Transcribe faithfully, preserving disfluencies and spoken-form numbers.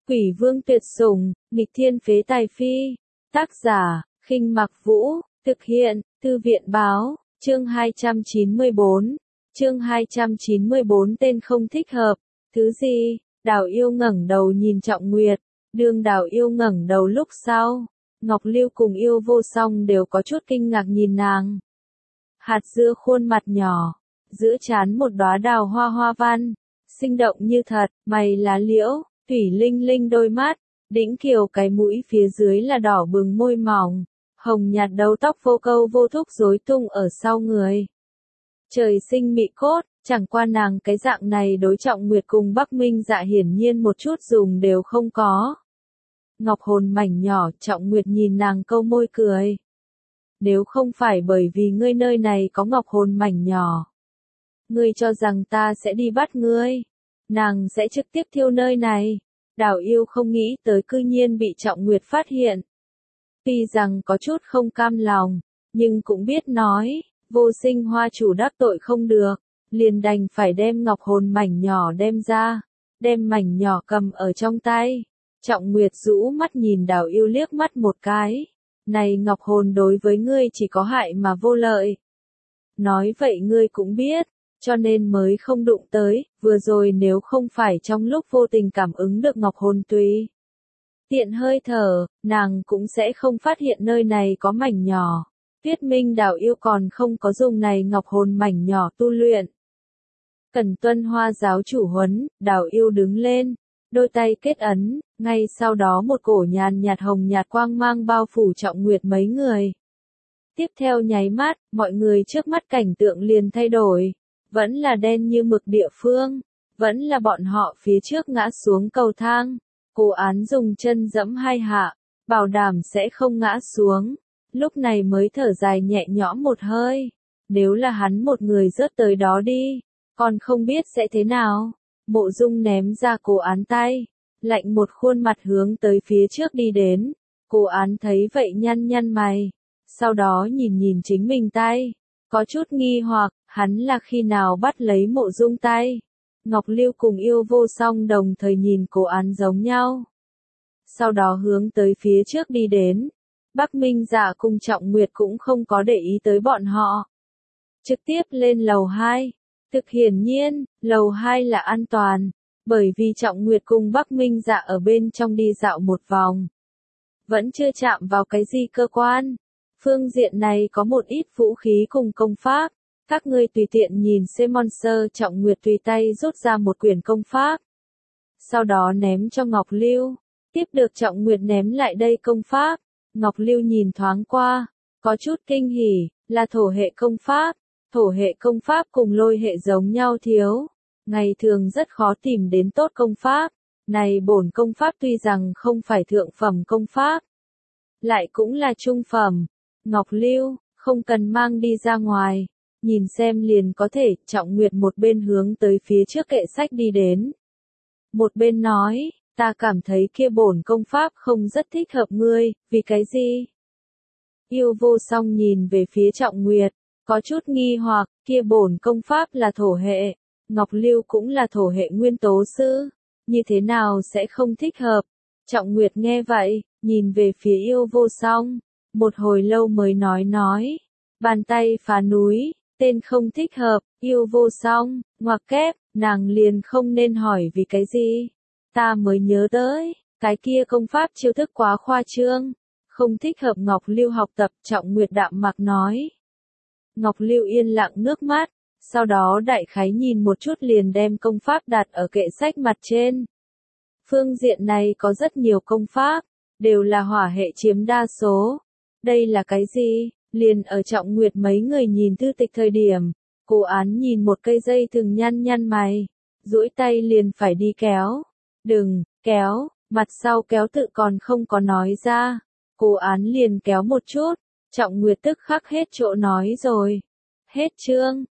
Quỷ vương tuyệt sủng, nghịch thiên phế tài phi. Tác giả, Khinh Mặc Vũ, thực hiện, Thư viện báo, chương hai trăm chín mươi bốn. Chương hai trăm chín mươi bốn tên không thích hợp. Thứ gì? Đào Yêu ngẩng đầu nhìn Trọng Nguyệt. Đương Đào Yêu ngẩng đầu lúc sau, Ngọc Lưu cùng Yêu Vô Song đều có chút kinh ngạc nhìn nàng. Hạt dưa khuôn mặt nhỏ, giữa trán một đóa đào hoa hoa văn, sinh động như thật, mày lá liễu, thủy linh linh đôi mắt, đĩnh kiều cái mũi phía dưới là đỏ bừng môi mỏng, hồng nhạt đầu tóc vô câu vô thúc rối tung ở sau người. Trời sinh mị cốt, chẳng qua nàng cái dạng này đối Trọng Nguyệt cùng Bắc Minh Dạ hiển nhiên một chút dùng đều không có. Ngọc hồn mảnh nhỏ, Trọng Nguyệt nhìn nàng câu môi cười. Nếu không phải bởi vì ngươi nơi này có ngọc hồn mảnh nhỏ, ngươi cho rằng ta sẽ đi bắt ngươi, nàng sẽ trực tiếp thiêu nơi này. Đào Yêu không nghĩ tới cư nhiên bị Trọng Nguyệt phát hiện. Tuy rằng có chút không cam lòng, nhưng cũng biết nói, Vô Sinh Hoa chủ đắc tội không được, liền đành phải đem ngọc hồn mảnh nhỏ đem ra, đem mảnh nhỏ cầm ở trong tay. Trọng Nguyệt rũ mắt nhìn Đào Yêu liếc mắt một cái. Này ngọc hồn đối với ngươi chỉ có hại mà vô lợi. Nói vậy ngươi cũng biết, cho nên mới không đụng tới, vừa rồi nếu không phải trong lúc vô tình cảm ứng được ngọc hồn tùy tiện hơi thở, nàng cũng sẽ không phát hiện nơi này có mảnh nhỏ. Tuyết Minh Đào Yêu còn không có dùng này ngọc hồn mảnh nhỏ tu luyện. Cần tuân Hoa giáo chủ huấn, Đào Yêu đứng lên, đôi tay kết ấn, ngay sau đó một cổ nhàn nhạt hồng nhạt quang mang bao phủ Trọng Nguyệt mấy người. Tiếp theo nháy mắt, mọi người trước mắt cảnh tượng liền thay đổi, vẫn là đen như mực địa phương, vẫn là bọn họ phía trước ngã xuống cầu thang. Cố Án dùng chân giẫm hai hạ, bảo đảm sẽ không ngã xuống, lúc này mới thở dài nhẹ nhõm một hơi. Nếu là hắn một người rớt tới đó đi, còn không biết sẽ thế nào. Mộ Dung ném ra Cố Án tay, lạnh một khuôn mặt hướng tới phía trước đi đến. Cố Án thấy vậy nhăn nhăn mày, sau đó nhìn nhìn chính mình tay, có chút nghi hoặc, hắn là khi nào bắt lấy Mộ Dung tay. Ngọc Lưu cùng Yêu Vô Song đồng thời nhìn Cố Án giống nhau, sau đó hướng tới phía trước đi đến. Bắc Minh Dạ cùng Trọng Nguyệt cũng không có để ý tới bọn họ, trực tiếp lên lầu hai. Thực hiển nhiên, lầu hai là an toàn, bởi vì Trọng Nguyệt cùng Bắc Minh Dạ ở bên trong đi dạo một vòng, vẫn chưa chạm vào cái gì cơ quan. Phương diện này có một ít vũ khí cùng công pháp, các ngươi tùy tiện nhìn xem. Monster. Trọng Nguyệt tùy tay rút ra một quyển công pháp, sau đó ném cho Ngọc Lưu, tiếp được Trọng Nguyệt ném lại đây công pháp. Ngọc Lưu nhìn thoáng qua, có chút kinh hỉ, là thổ hệ công pháp. Thổ hệ công pháp cùng lôi hệ giống nhau thiếu, ngày thường rất khó tìm đến tốt công pháp. Này bổn công pháp tuy rằng không phải thượng phẩm công pháp, lại cũng là trung phẩm. Ngọc Lưu, không cần mang đi ra ngoài, nhìn xem liền có thể. Trọng Nguyệt một bên hướng tới phía trước kệ sách đi đến, một bên nói, ta cảm thấy kia bổn công pháp không rất thích hợp ngươi, vì cái gì? Yêu Vô Song nhìn về phía Trọng Nguyệt, có chút nghi hoặc, kia bổn công pháp là thổ hệ, Ngọc Lưu cũng là thổ hệ nguyên tố sư, như thế nào sẽ không thích hợp? Trọng Nguyệt nghe vậy, nhìn về phía Yêu Vô Song, một hồi lâu mới nói nói, bàn tay phá núi, tên không thích hợp. Yêu Vô Song, ngoặc kép, nàng liền không nên hỏi vì cái gì. Ta mới nhớ tới, cái kia công pháp chiêu thức quá khoa trương, không thích hợp Ngọc Lưu học tập. Trọng Nguyệt đạm mạc nói. Ngọc Lưu yên lặng nước mắt, sau đó đại khái nhìn một chút liền đem công pháp đặt ở kệ sách mặt trên. Phương diện này có rất nhiều công pháp, đều là hỏa hệ chiếm đa số. Đây là cái gì? Liền ở Trọng Nguyệt mấy người nhìn thư tịch thời điểm, Cố Án nhìn một cây dây thừng nhăn nhăn mày, duỗi tay liền phải đi kéo. Đừng, kéo, mặt sau kéo tự còn không có nói ra. Cố Án liền kéo một chút, Trọng Nguyệt tức khắc hết chỗ nói rồi. Hết chương.